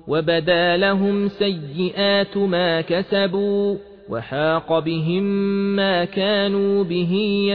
وبدا لهم سيئات ما كسبوا وحاق بهم ما كانوا به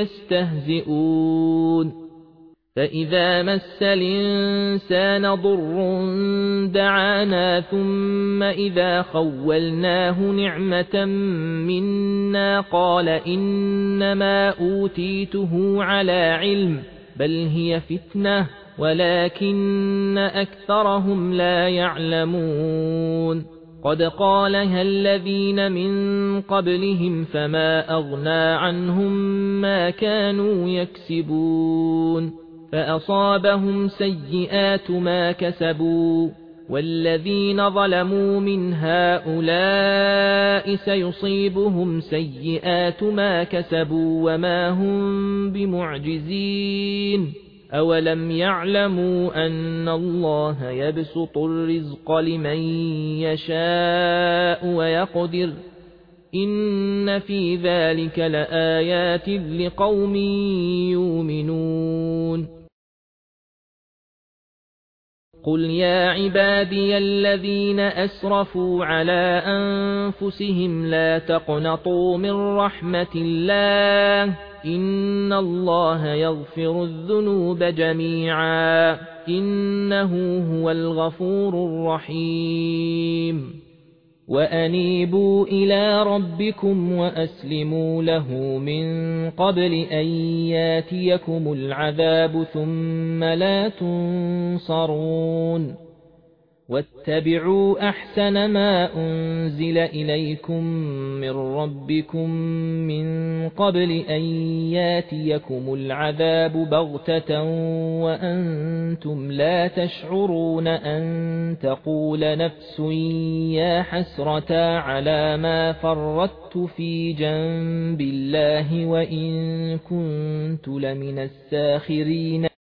يستهزئون فإذا مس الإنسان ضر دعانا ثم إذا خولناه نعمة منا قال إنما أوتيته على علم بل هي فتنة ولكن أكثرهم لا يعلمون قد قالها الذين من قبلهم فما أغنى عنهم ما كانوا يكسبون فأصابهم سيئات ما كسبوا والذين ظلموا من هؤلاء سيصيبهم سيئات ما كسبوا وما هم بمعجزين أولم يعلموا أن الله يبسط الرزق لمن يشاء ويقدر إن في ذلك لآيات لقوم يؤمنون قل يا عبادي الذين أسرفوا على أنفسهم لا تقنطوا من رحمة الله إن الله يغفر الذنوب جميعا إنه هو الغفور الرحيم وأنيبوا إلى ربكم وأسلموا له من قبل أن ياتيكم العذاب ثم لا تنصرون واتبعوا أحسن ما أنزل إليكم من ربكم من قبل أن ياتيكم العذاب بغتة وأنتم لا تشعرون أن تقول نفس يا حسرة على ما فرطت في جنب الله وإن كنت لمن الساخرين